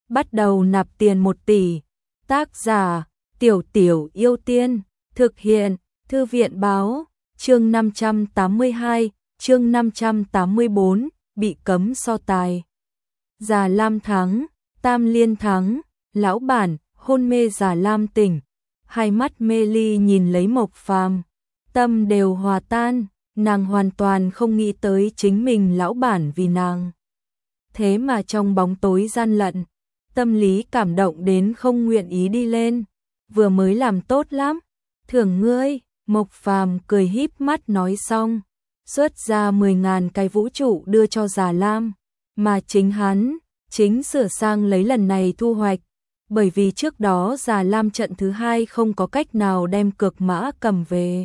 bắt đầu nạp tiền 1 tỷ. Tác giả: Tiểu Tiểu Yêu Tiên. Thực hiện: Thư viện báo. Chương 582, chương 584, bị cấm so tài. Già Lam thắng, Tam Liên thắng, lão bản, hôn mê Già Lam tỉnh. Hai mắt mê ly nhìn lấy Mộc Phàm, tâm đều hòa tan, nàng hoàn toàn không nghĩ tới chính mình lão bản vì nàng. Thế mà trong bóng tối gian lận, tâm lý cảm động đến không nguyện ý đi lên. Vừa mới làm tốt lắm, thưởng ngươi. Mộc Phàm cười híp mắt nói xong, xuất ra 10.000 cái vũ trụ đưa cho Già Lam, mà chính hắn chính sửa sang lấy lần này thu hoạch, bởi vì trước đó Già Lam trận thứ 2 không có cách nào đem cược mã cầm về.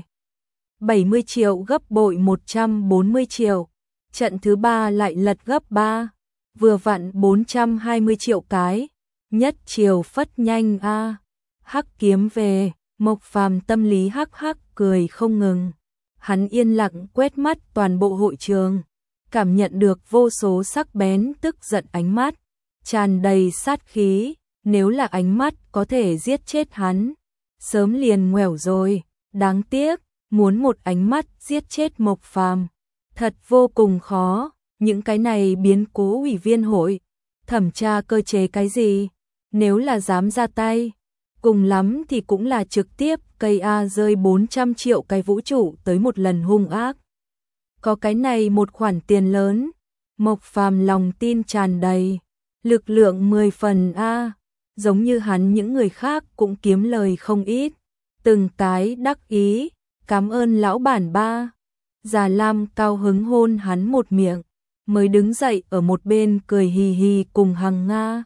70 triệu gấp bội 140 triệu, trận thứ 3 lại lật gấp 3, vừa vặn 420 triệu cái, nhất chiều phất nhanh a. Hắc kiếm về. Mộc Phàm tâm lý hắc hắc cười không ngừng. Hắn yên lặng quét mắt toàn bộ hội trường, cảm nhận được vô số sắc bén tức giận ánh mắt, tràn đầy sát khí. Nếu là ánh mắt có thể giết chết hắn, sớm liền ngoẻo rồi. Đáng tiếc, muốn một ánh mắt giết chết Mộc Phàm, thật vô cùng khó. Những cái này biến cố ủy viên hội, thẩm tra cơ chế cái gì, nếu là dám ra tay, cùng lắm thì cũng là trực tiếp cây A rơi 400 triệu cái vũ trụ tới một lần hung ác. Có cái này một khoản tiền lớn, Mộc Phàm lòng tin tràn đầy, lực lượng 10 phần A, giống như hắn những người khác cũng kiếm lời không ít, từng cái đắc ý, cảm ơn lão bản ba. Già Lam cao hứng hôn hắn một miệng, mới đứng dậy ở một bên cười hì hì cùng Hằng Nga,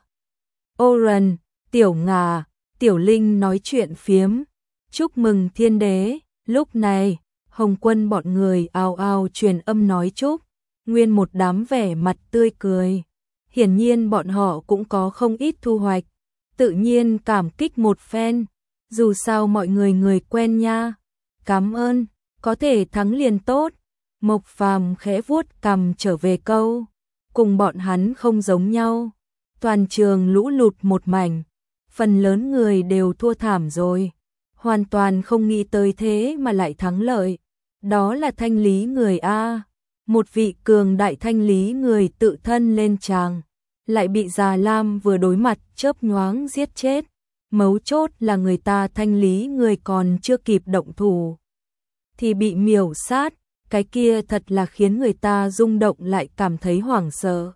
Oren, Tiểu Ngà, Tiểu Linh nói chuyện phiếm, chúc mừng thiên đế. Lúc này, Hồng Quân bọn người ào ào truyền âm nói chúc, nguyên một đám vẻ mặt tươi cười. Hiển nhiên bọn họ cũng có không ít thu hoạch, tự nhiên cảm kích một phen, dù sao mọi người người quen nha. Cảm ơn, có thể thắng liền tốt. Mộc Phàm khẽ vuốt cằm trở về câu, cùng bọn hắn không giống nhau. Toàn trường lũ lụt một mảnh, phần lớn người đều thua thảm rồi, hoàn toàn không nghĩ tới thế mà lại thắng lợi. Đó là thanh lý người A, một vị cường đại thanh lý người tự thân lên tràng, lại bị Già Lam vừa đối mặt chớp nhoáng giết chết. Mấu chốt là người ta thanh lý người còn chưa kịp động thủ thì bị miểu sát, cái kia thật là khiến người ta rung động lại cảm thấy hoảng sợ.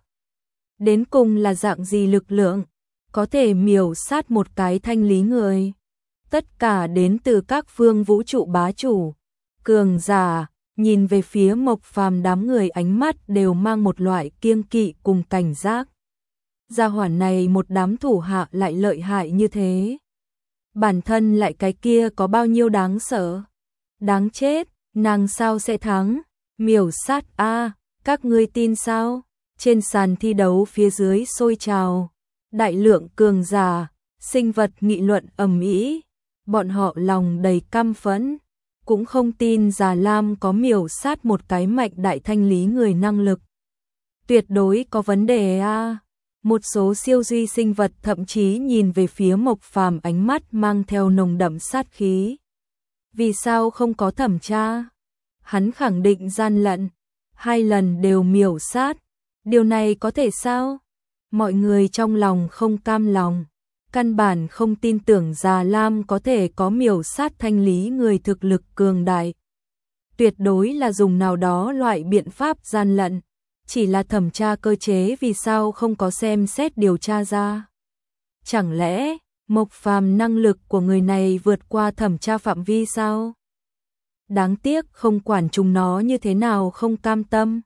Đến cùng là dạng gì lực lượng có thể miểu sát một cái thanh lý người? Tất cả đến từ các phương vũ trụ bá chủ, cường giả, nhìn về phía Mộc Phàm, đám người ánh mắt đều mang một loại kiêng kỵ cùng cảnh giác. Gia hỏa này một đám thủ hạ lại lợi hại như thế, bản thân lại cái kia có bao nhiêu đáng sợ? Đáng chết, nàng sao sẽ thắng? Miểu sát a, các ngươi tin sao? Trên sàn thi đấu phía dưới sôi trào, đại lượng cường giả, sinh vật nghị luận ầm ĩ, bọn họ lòng đầy căm phẫn, cũng không tin Già Lam có miểu sát một cái mạnh đại thanh lý người năng lực. Tuyệt đối có vấn đề a. Một số siêu duy sinh vật thậm chí nhìn về phía Mộc Phàm, ánh mắt mang theo nồng đậm sát khí. Vì sao không có thẩm tra? Hắn khẳng định gian lận, 2 lần đều miểu sát, điều này có thể sao? Mọi người trong lòng không cam lòng, căn bản không tin tưởng Già Lam có thể có miểu sát thanh lý người thực lực cường đại. Tuyệt đối là dùng nào đó loại biện pháp gian lận, chỉ là thẩm tra cơ chế vì sao không có xem xét điều tra ra? Chẳng lẽ Mộc Phàm năng lực của người này vượt qua thẩm tra phạm vi sao? Đáng tiếc không quản chúng nó như thế nào không cam tâm,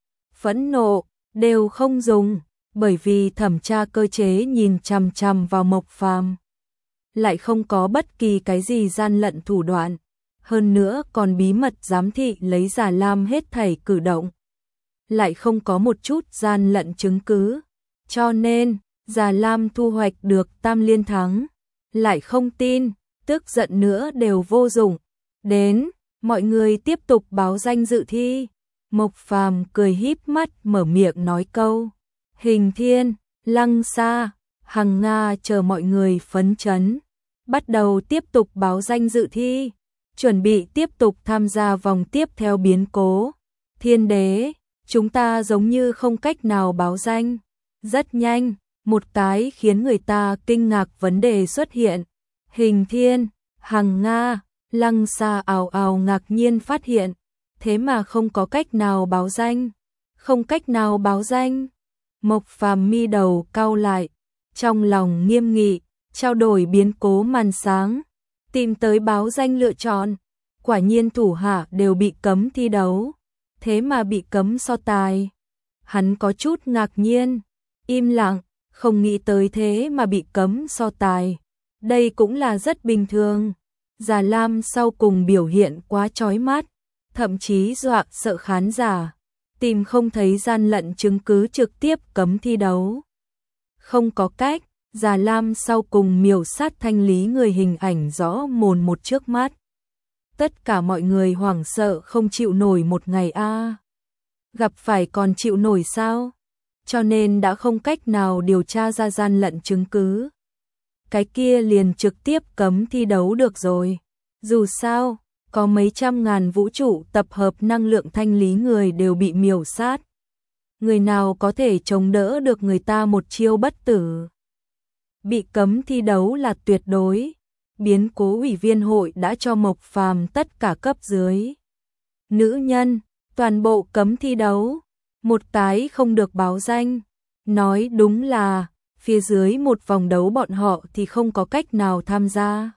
phẫn nộ đều không dùng, bởi vì thẩm tra cơ chế nhìn chằm chằm vào Mộc Phàm, lại không có bất kỳ cái gì gian lận thủ đoạn, hơn nữa còn bí mật giám thị lấy Già Lam hết thảy cử động, lại không có một chút gian lận chứng cứ, cho nên Già Lam thu hoạch được Tam Liên thắng, lại không tin, tức giận nữa đều vô dụng. Đến, mọi người tiếp tục báo danh dự thi. Mộc Phàm cười híp mắt mở miệng nói câu, Hình Thiên, Lăng Sa, Hằng Nga chờ mọi người phấn chấn, bắt đầu tiếp tục báo danh dự thi, chuẩn bị tiếp tục tham gia vòng tiếp theo biến cố. Thiên đế, chúng ta giống như không cách nào báo danh. Rất nhanh, một cái khiến người ta kinh ngạc vấn đề xuất hiện. Hình Thiên, Hằng Nga, Lăng Sa ào ào ngạc nhiên phát hiện, thế mà không có cách nào báo danh. Không cách nào báo danh. Mộc Phàm mi đầu cau lại, trong lòng nghiêm nghị, trao đổi biến cố màn sáng, tìm tới báo danh lựa chọn. Quả nhiên thủ hạ đều bị cấm thi đấu, thế mà bị cấm so tài. Hắn có chút ngạc nhiên, im lặng, không nghĩ tới thế mà bị cấm so tài. Đây cũng là rất bình thường. Già Lam sau cùng biểu hiện quá chói mắt, thậm chí dọa sợ khán giả, tìm không thấy gian lận chứng cứ trực tiếp cấm thi đấu. Không có cách, Già Lam sau cùng miểu sát thanh lý người hình ảnh rõ mồn một trước mắt. Tất cả mọi người hoảng sợ không chịu nổi một ngày a. Gặp phải còn chịu nổi sao? Cho nên đã không cách nào điều tra ra gian lận chứng cứ. Cái kia liền trực tiếp cấm thi đấu được rồi. Dù sao, có mấy trăm ngàn vũ trụ tập hợp năng lượng thanh lý người đều bị miểu sát. Người nào có thể chống đỡ được người ta một chiêu bất tử? Bị cấm thi đấu là tuyệt đối. Biến cố ủy viên hội đã cho Mộc Phàm tất cả cấp dưới. Nữ nhân, toàn bộ cấm thi đấu. Một cái không được báo danh. Nói đúng là, phía dưới một vòng đấu bọn họ thì không có cách nào tham gia.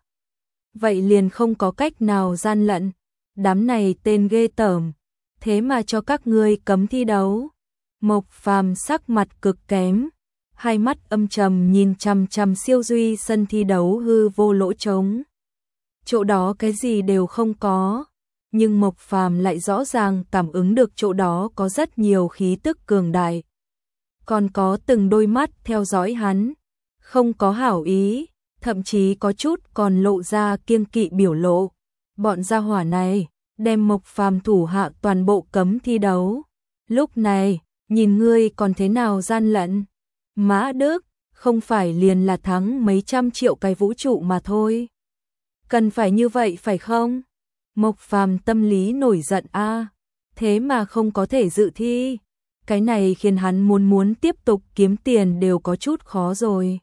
Vậy liền không có cách nào gian lận. Đám này tên ghê tởm, thế mà cho các ngươi cấm thi đấu. Mộc Phàm sắc mặt cực kém, hai mắt âm trầm nhìn chằm chằm siêu duy sân thi đấu hư vô lỗ trống. Chỗ đó cái gì đều không có, nhưng Mộc Phàm lại rõ ràng cảm ứng được chỗ đó có rất nhiều khí tức cường đại. Còn có từng đôi mắt theo dõi hắn, không có hảo ý, thậm chí có chút còn lộ ra kiêng kỵ biểu lộ. Bọn gia hỏa này đem Mộc Phàm thủ hạ toàn bộ cấm thi đấu. Lúc này, nhìn ngươi còn thế nào gian lận? Mã Đức, không phải liền là thắng mấy trăm triệu cái vũ trụ mà thôi. Cần phải như vậy phải không? Mộc Phàm tâm lý nổi giận a, thế mà không có thể dự thi. Cái này khiến hắn muốn tiếp tục kiếm tiền đều có chút khó rồi.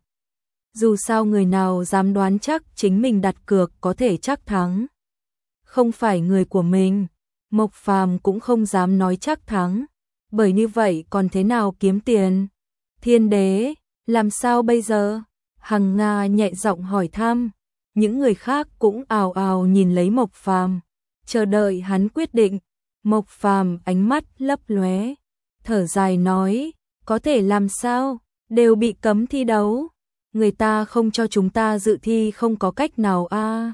Dù sao người nào dám đoán chắc chính mình đặt cược có thể chắc thắng. Không phải người của mình, Mộc Phàm cũng không dám nói chắc thắng, bởi như vậy còn thế nào kiếm tiền? Thiên đế, làm sao bây giờ? Hằng Nga nhẹ giọng hỏi thăm, những người khác cũng ào ào nhìn lấy Mộc Phàm, chờ đợi hắn quyết định. Mộc Phàm ánh mắt lấp lóe, thở dài nói, có thể làm sao, đều bị cấm thi đấu, người ta không cho chúng ta dự thi không có cách nào a.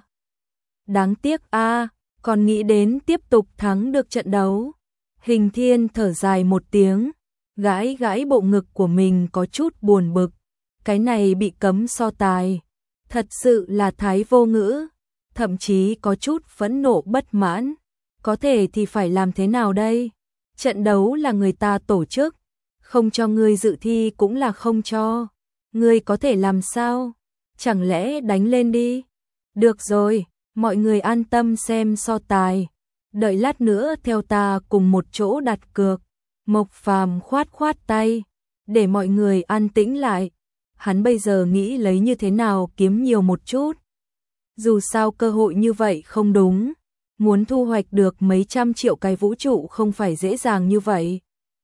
Đáng tiếc a, còn nghĩ đến tiếp tục thắng được trận đấu. Hình Thiên thở dài một tiếng, gãi gãi bộ ngực của mình có chút buồn bực, cái này bị cấm so tài, thật sự là thái vô ngữ, thậm chí có chút phẫn nộ bất mãn, có thể thì phải làm thế nào đây? Trận đấu là người ta tổ chức, không cho ngươi dự thi cũng là không cho, ngươi có thể làm sao? Chẳng lẽ đánh lên đi? Được rồi, mọi người an tâm xem so tài, đợi lát nữa theo ta cùng một chỗ đặt cược. Mộc Phàm khoát khoát tay, để mọi người an tĩnh lại. Hắn bây giờ nghĩ lấy như thế nào kiếm nhiều một chút. Dù sao cơ hội như vậy không đúng, muốn thu hoạch được mấy trăm triệu cái vũ trụ không phải dễ dàng như vậy.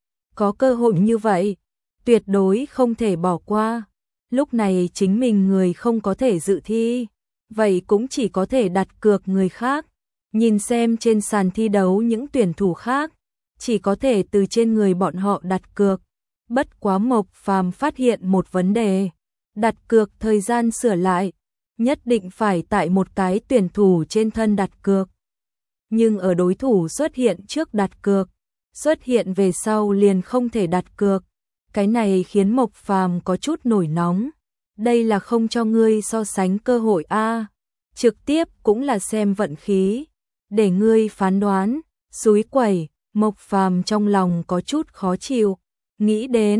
Có cơ hội như vậy, tuyệt đối không thể bỏ qua. Lúc này chính mình người không có thể dự thi, vậy cũng chỉ có thể đặt cược người khác. Nhìn xem trên sàn thi đấu những tuyển thủ khác, chỉ có thể từ trên người bọn họ đặt cược. Bất quá Mộc Phàm phát hiện một vấn đề, đặt cược thời gian sửa lại, nhất định phải tại một cái tuyển thủ trên thân đặt cược. Nhưng ở đối thủ xuất hiện trước đặt cược, xuất hiện về sau liền không thể đặt cược. Cái này khiến Mộc Phàm có chút nổi nóng. Đây là không cho ngươi so sánh cơ hội a, trực tiếp cũng là xem vận khí, để ngươi phán đoán. Xúi quẩy, Mộc Phàm trong lòng có chút khó chịu, nghĩ đến,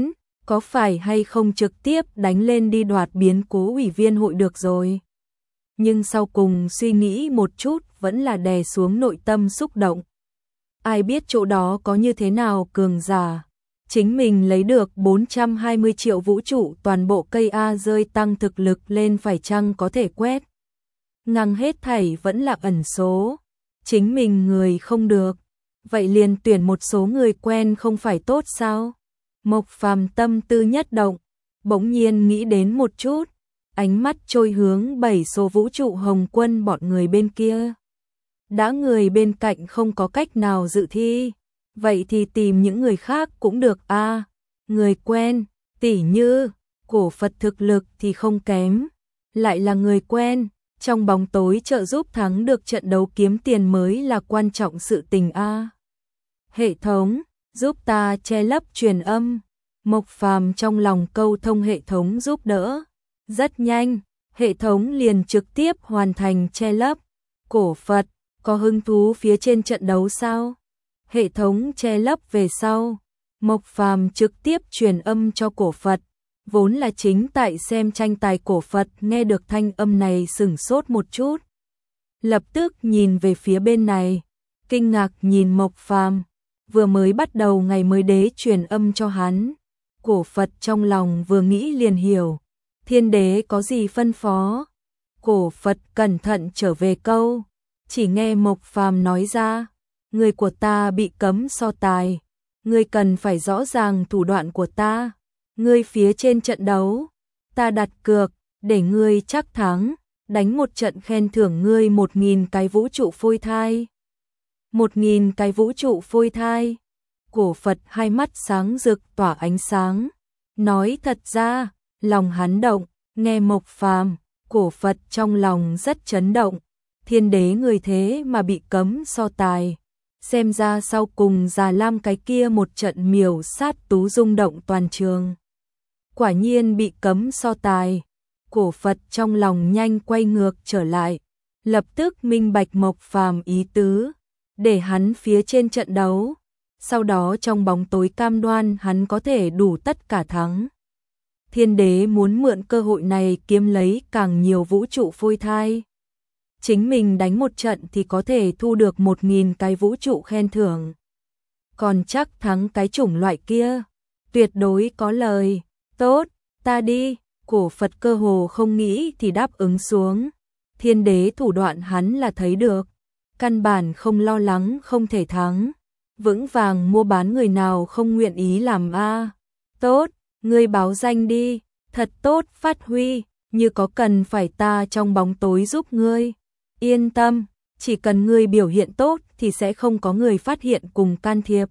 có phải hay không trực tiếp đánh lên đi đoạt biến cố ủy viên hội được rồi. Nhưng sau cùng suy nghĩ một chút vẫn là đè xuống nội tâm xúc động. Ai biết chỗ đó có như thế nào cường giả. Chính mình lấy được 420 triệu vũ trụ toàn bộ cây A rơi tăng thực lực lên phải chăng có thể quét. Ngang hết thảy vẫn là ẩn số. Chính mình người không được. Vậy liền tuyển một số người quen không phải tốt sao? Mộc Phàm tâm tư nhất động, bỗng nhiên nghĩ đến một chút, ánh mắt trôi hướng 7 số vũ trụ Hồng Quân bọn người bên kia. Đã người bên cạnh không có cách nào dự thi, vậy thì tìm những người khác cũng được a. Người quen, tỉ như Cổ Phật thực lực thì không kém, lại là người quen, trong bóng tối trợ giúp thắng được trận đấu kiếm tiền mới là quan trọng sự tình a. Hệ thống, giúp ta che lấp truyền âm. Mộc Phàm trong lòng câu thông hệ thống giúp đỡ. Rất nhanh, hệ thống liền trực tiếp hoàn thành che lấp. Cổ Phật, có hứng thú phía trên trận đấu sao? Hệ thống che lấp về sau, Mộc Phàm trực tiếp truyền âm cho Cổ Phật. Vốn là chính tại xem tranh tài Cổ Phật nghe được thanh âm này sửng sốt một chút. Lập tức nhìn về phía bên này, kinh ngạc nhìn Mộc Phàm. Vừa mới bắt đầu ngày mới đế truyền âm cho hắn. Cổ Phật trong lòng vừa nghĩ liền hiểu. Thiên đế có gì phân phó? Cổ Phật cẩn thận trở về câu. Chỉ nghe Mộc Phàm nói ra. Người của ta bị cấm so tài. Ngươi cần phải rõ ràng thủ đoạn của ta. Ngươi phía trên trận đấu. Ta đặt cược, để ngươi chắc thắng. Đánh một trận khen thưởng ngươi 1.000 cái vũ trụ phôi thai. 1.000 cái vũ trụ phôi thai. Cổ Phật hai mắt sáng rực tỏa ánh sáng. Nói thật ra, lòng hắn động, nghe Mộc Phàm, Cổ Phật trong lòng rất chấn động. Thiên đế người thế mà bị cấm so tài. Xem ra sau cùng Già Lam cái kia một trận miểu sát tú rung động toàn trường. Quả nhiên bị cấm so tài. Cổ Phật trong lòng nhanh quay ngược trở lại. Lập tức minh bạch Mộc Phàm ý tứ. Để hắn phía trên trận đấu. Sau đó trong bóng tối cam đoan hắn có thể đủ tất cả thắng. Thiên đế muốn mượn cơ hội này kiếm lấy càng nhiều vũ trụ phôi thai. Chính mình đánh một trận thì có thể thu được 1.000 cái vũ trụ khen thưởng. Còn chắc thắng cái chủng loại kia. Tuyệt đối có lời. Tốt, ta đi. Cổ Phật cơ hồ không nghĩ thì đáp ứng xuống. Thiên đế thủ đoạn hắn là thấy được. Căn bản không lo lắng không thể thắng. Vững vàng mua bán người nào không nguyện ý làm a. Tốt, ngươi báo danh đi, thật tốt phát huy, như có cần phải ta trong bóng tối giúp ngươi. Yên tâm, chỉ cần ngươi biểu hiện tốt thì sẽ không có người phát hiện cùng can thiệp.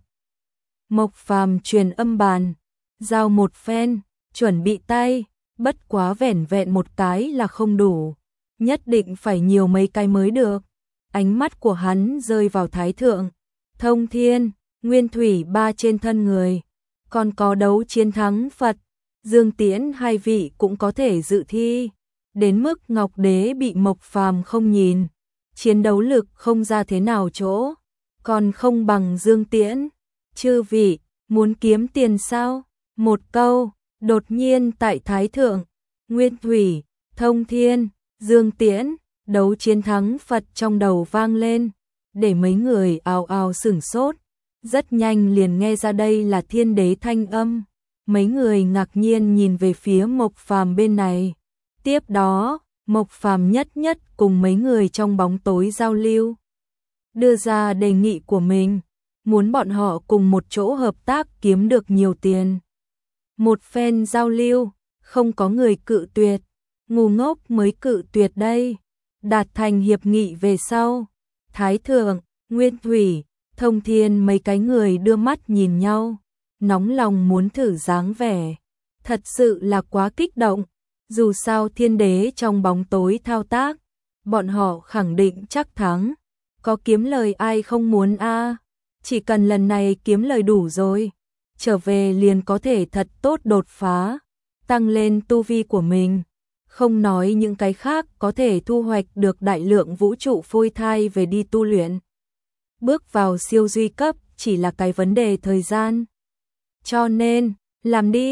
Mộc Phàm truyền âm bàn, giao một phen, chuẩn bị tay, bất quá vẻn vẹn một cái là không đủ, nhất định phải nhiều mấy cái mới được. Ánh mắt của hắn rơi vào Thái Thượng, Thông Thiên, Nguyên Thủy ba trên thân người, còn có đấu chiến thắng Phật, Dương Tiễn hai vị cũng có thể dự thi. Đến mức Ngọc Đế bị Mộc Phàm không nhìn, chiến đấu lực không ra thế nào chỗ, còn không bằng Dương Tiễn. Chư vị, muốn kiếm tiền sao? Một câu, đột nhiên tại Thái Thượng, Nguyên Thủy, Thông Thiên, Dương Tiễn, đấu chiến thắng Phật trong đầu vang lên, để mấy người ào ào sửng sốt. Rất nhanh liền nghe ra đây là thiên đế thanh âm. Mấy người ngạc nhiên nhìn về phía Mộc Phàm bên này. Tiếp đó, Mộc Phàm nhất nhất cùng mấy người trong bóng tối giao lưu. Đưa ra đề nghị của mình, muốn bọn họ cùng một chỗ hợp tác kiếm được nhiều tiền. Một phen giao lưu, không có người cự tuyệt, ngu ngốc mới cự tuyệt đây. Đạt thành hiệp nghị về sau, Thái Thượng, Nguyên Thủy, Thông Thiên mấy cái người đưa mắt nhìn nhau, nóng lòng muốn thử dáng vẻ. Thật sự là quá kích động, dù sao thiên đế trong bóng tối thao tác, bọn họ khẳng định chắc thắng. Có kiếm lời ai không muốn a? Chỉ cần lần này kiếm lời đủ rồi, trở về liền có thể thật tốt đột phá, tăng lên tu vi của mình. Không nói những cái khác, có thể thu hoạch được đại lượng vũ trụ phôi thai về đi tu luyện. Bước vào siêu duy cấp chỉ là cái vấn đề thời gian. Cho nên, làm đi,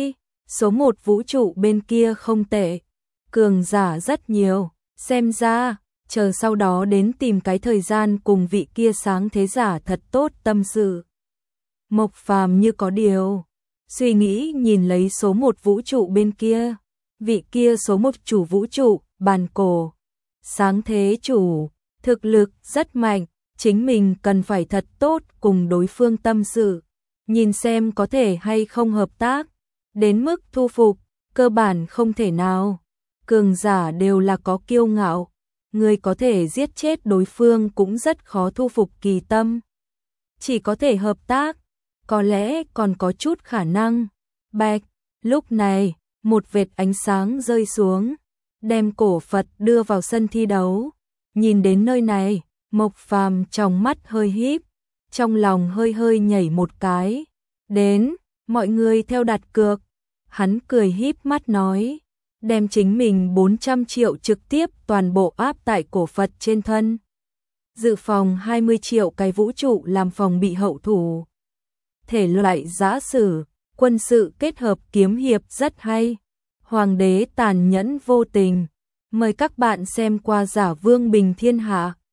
số 1 vũ trụ bên kia không tệ, cường giả rất nhiều, xem ra, chờ sau đó đến tìm cái thời gian cùng vị kia sáng thế giả thật tốt tâm sự. Mộc Phàm như có điều suy nghĩ nhìn lấy số 1 vũ trụ bên kia, vị kia số 1 chủ vũ trụ, bàn cổ, sáng thế chủ, thực lực rất mạnh, chính mình cần phải thật tốt cùng đối phương tâm sự, nhìn xem có thể hay không hợp tác, đến mức thu phục, cơ bản không thể nào, cường giả đều là có kiêu ngạo, người có thể giết chết đối phương cũng rất khó thu phục kỳ tâm, chỉ có thể hợp tác, có lẽ còn có chút khả năng. Bạch, lúc này, một vệt ánh sáng rơi xuống, đem cổ Phật đưa vào sân thi đấu. Nhìn đến nơi này, Mộc Phàm trong mắt hơi híp, trong lòng hơi hơi nhảy một cái. Đến, mọi người theo đặt cược. Hắn cười híp mắt nói, đem chính mình 400 triệu trực tiếp toàn bộ áp tại cổ Phật trên thân. Dự phòng 20 triệu cái vũ trụ làm phòng bị hậu thủ. Thể loại giã sử, quân sự kết hợp kiếm hiệp rất hay. Hoàng đế tàn nhẫn vô tình. Mời các bạn xem qua Giả Vương Bình Thiên Hạ.